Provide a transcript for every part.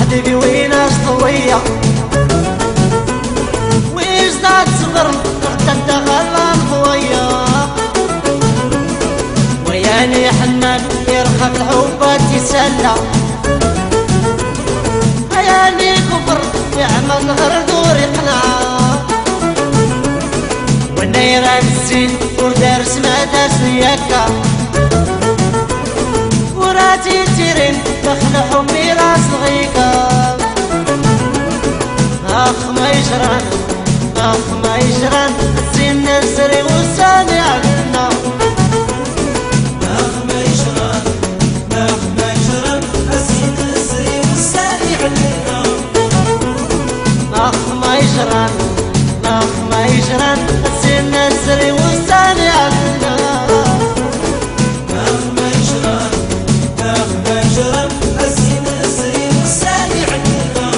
حبيبي ويناش طوية ويزداد صغر ارتد غلام ضوية وياني حنان يرخف الحبات يسلى وياني كفر يعمل غردور يقنع والنيران الزين ودارس ما دارس ياكا وراتي تيرين دخل حمي راس الغيكا اخ ما يجران اخ ما يجران الزين نسري وساني عنا اخ ما يجران اخ ما يجران الزين نسري وساني عنا اخ ما يجران اخ ما يجران الزين نسري وساني عنا اخ ما يجران اخ ما يجران الزين نسري وساني عنا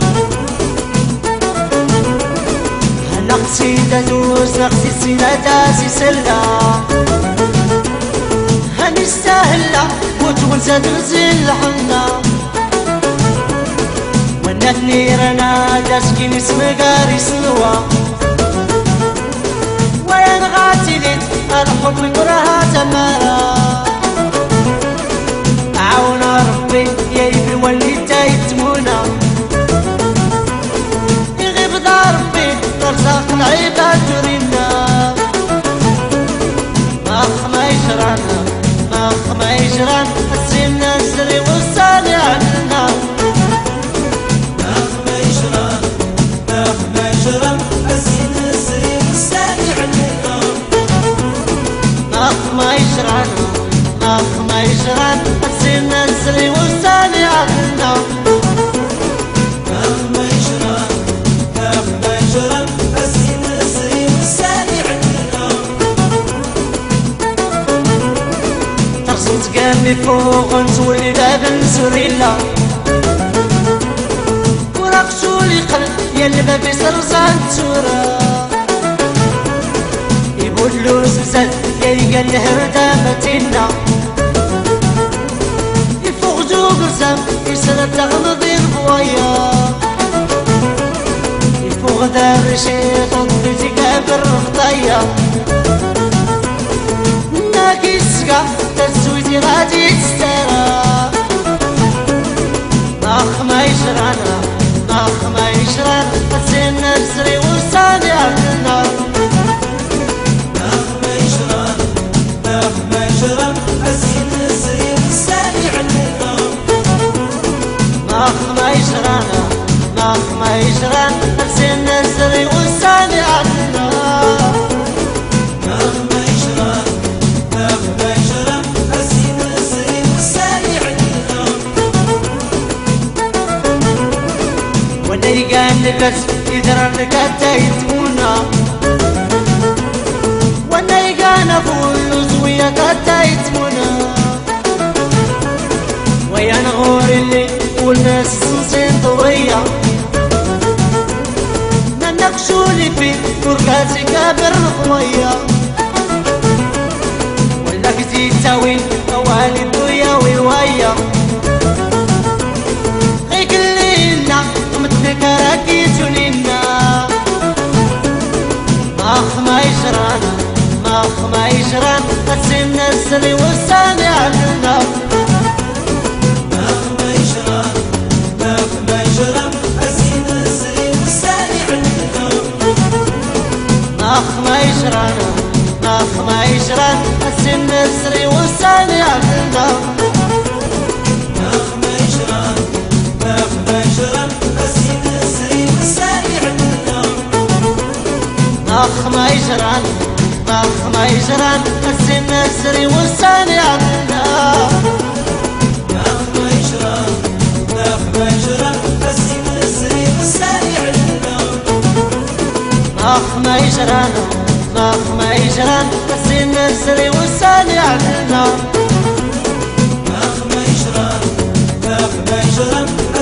نقصي دوز نقصي سيدة داسي سلا هنستاهلا وتونسة تغزل حنا وانا النيرنا داسكين اسم قاري سنوا وين غاتلت الحب كرها تمارا عاونا ربي يا واللي تايتمونا يغيب دار ربي ترزاق العباد ترينا اخ ما يجران اخ ما يجران الزين نسري والساني عنا اخ ما يجران اخ ما يجران الزين نسري وساني عنا اخ ما يجران اخ ما يجران الزين نسري والساني عنا اخ ما يجران اخ ما يجران الزين نسري وساني عنا ترسم تقامي فوق نتولي باب نسريلا ورقشو لي قلب يا الباب سرزان تورا يبولو زلزال يا يلقى النهر دامتنا يفوق جو قرزام يسرد تغمضي البوايا يفوق دار رشيط وضيتي كابر خطايا ناكي السقا تسويتي غادي تسترى اخ ما يجران اخ ما يجران الزين نسري وساني عنا اخ ما يجران اخ ما يجران الزين نسري وساني عنا اخ ما يجران اخ ما يجران الزين نسري وساني عنا اخ ما يجران اخ ما يجران الزين نسري وساني عنا وانا يقان لبس يدرى لك تايتمونا وانا يقان ابو زوية تايتمونا ويا نغور اللي والناس سنسين طوية ننقشوا لي في فرقاتي كابر خويا ولا كتي تاوين اوالي بويا ويوايا غيك الليلة قمتك راكي تولينا اخ ما يجران اخ ما يجران الزين نسري والساني عنا اخ ما يجران اخ ما يجران الزين نسري وساني عنا اخ ما يجران اخ ما يجران الزين نسري والساني عنا اخ ما يجران اخ ما يجران الزين نسري وساني عنا اخ ما يجران اخ ما يجران الزين نسري والساني عنا اخ ما يجران اخ ما يجران الزين نسري وساني عنا اخ ما يجران اخ ما يجران الزين نسري والساني عنا اخ ما يجران اخ ما يجران